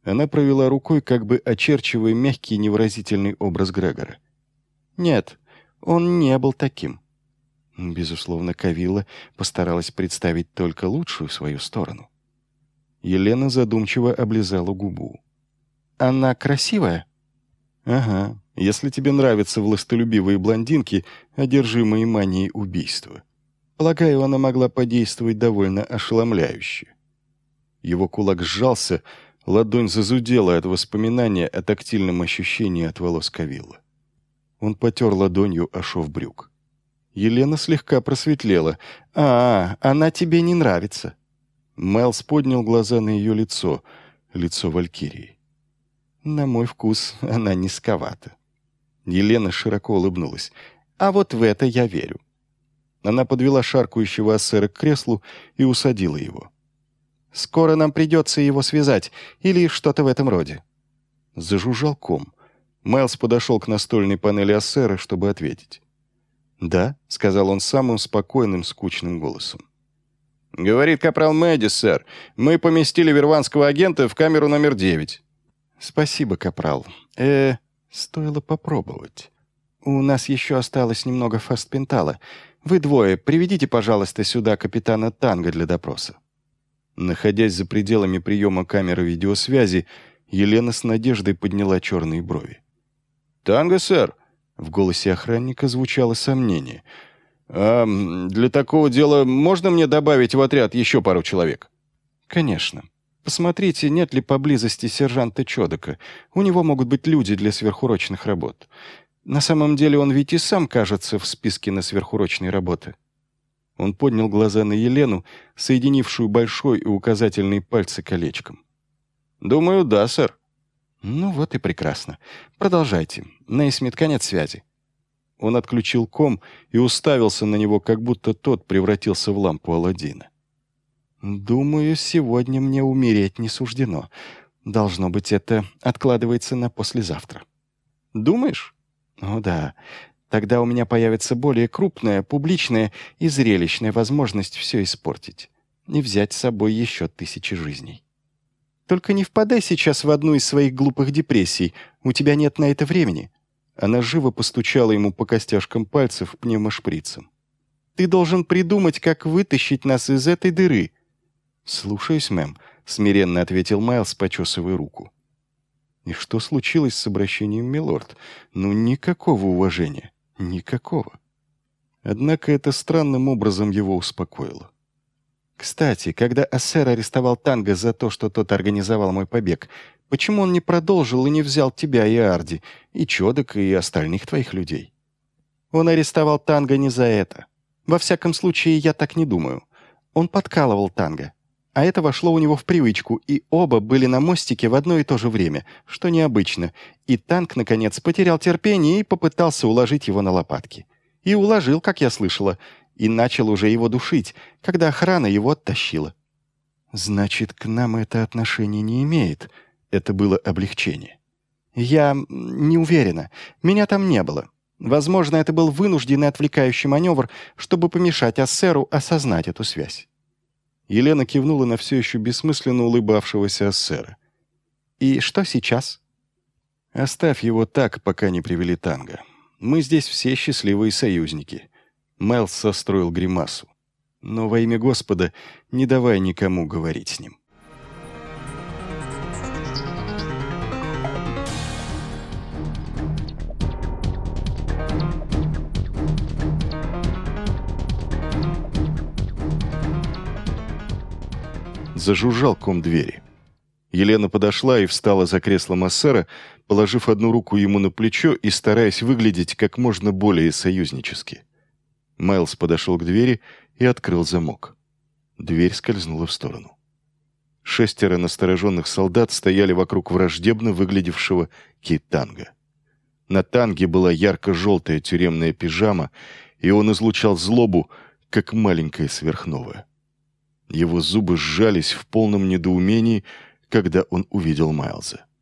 Она провела рукой, как бы очерчивая мягкий невыразительный образ Грегора. «Нет, он не был таким». Безусловно, Кавилла постаралась представить только лучшую свою сторону. Елена задумчиво облизала губу. «Она красивая?» «Ага, если тебе нравятся властолюбивые блондинки, одержимые манией убийства. Полагаю, она могла подействовать довольно ошеломляюще». Его кулак сжался, ладонь зазудела от воспоминания о тактильном ощущении от волос Кавиллы. Он потер ладонью о шов брюк. Елена слегка просветлела. Она тебе не нравится». Майлз поднял глаза на ее лицо валькирии. «На мой вкус она низковата». Елена широко улыбнулась. «А вот в это я верю». Она подвела шаркающего ассера к креслу и усадила его. «Скоро нам придется его связать, или что-то в этом роде». Зажужжал ком. Майлз подошел к настольной панели ассера, чтобы ответить. «Да», — сказал он самым спокойным, скучным голосом. «Говорит капрал Мэддис, сэр. Мы поместили верванского агента в камеру номер 9». «Спасибо, капрал. Стоило попробовать. У нас еще осталось немного фастпентала. Вы двое, приведите, пожалуйста, сюда капитана Танго для допроса». Находясь за пределами приема камеры видеосвязи, Елена с надеждой подняла черные брови. «Танго, сэр?» В голосе охранника звучало сомнение. «Для такого дела можно мне добавить в отряд еще пару человек?» «Конечно. Посмотрите, нет ли поблизости сержанта Чодока. У него могут быть люди для сверхурочных работ. На самом деле он ведь и сам кажется в списке на сверхурочные работы». Он поднял глаза на Елену, соединившую большой и указательный пальцы колечком. «Думаю, да, сэр». «Ну вот и прекрасно. Продолжайте. Нейсмит, конец связи». Он отключил ком и уставился на него, как будто тот превратился в лампу Аладдина. «Думаю, сегодня мне умереть не суждено. Должно быть, это откладывается на послезавтра». «Думаешь?» «О да. Тогда у меня появится более крупная, публичная и зрелищная возможность все испортить и взять с собой еще 1000 жизней. Только не впадай сейчас в одну из своих глупых депрессий. У тебя нет на это времени». Она живо постучала ему по костяшкам пальцев пневмошприцем. «Ты должен придумать, как вытащить нас из этой дыры». «Слушаюсь, мэм», — смиренно ответил Майлз, почесывая руку. И что случилось с обращением милорд? Ну, никакого уважения. Никакого. Однако это странным образом его успокоило. «Кстати, когда Ассер арестовал Танго за то, что тот организовал мой побег, почему он не продолжил и не взял тебя и Арди, и Чодок, и остальных твоих людей?» «Он арестовал Танго не за это. Во всяком случае, я так не думаю. Он подкалывал Танго. А это вошло у него в привычку, и оба были на мостике в одно и то же время, что необычно, и Танк, наконец, потерял терпение и попытался уложить его на лопатки. И уложил, как я слышала, и начал уже его душить, когда охрана его оттащила». «Значит, к нам это отношение не имеет». Это было облегчение. «Я не уверена. Меня там не было. Возможно, это был вынужденный отвлекающий маневр, чтобы помешать Ассеру осознать эту связь». Елена кивнула на все еще бессмысленно улыбавшегося Ассера. «И что сейчас?» «Оставь его так, пока не привели Танго. Мы здесь все счастливые союзники». Майлз состроил гримасу. «Но во имя Господа не давай никому говорить с ним». Зажужжал ком двери. Елена подошла и встала за креслом Ассера, положив одну руку ему на плечо и стараясь выглядеть как можно более союзнически. Майлз подошел к двери и открыл замок. Дверь скользнула в сторону. 6 настороженных солдат стояли вокруг враждебно выглядевшего Ки-Танго. На Танге была ярко-желтая тюремная пижама, и он излучал злобу, как маленькая сверхновая. Его зубы сжались в полном недоумении, когда он увидел Майлза.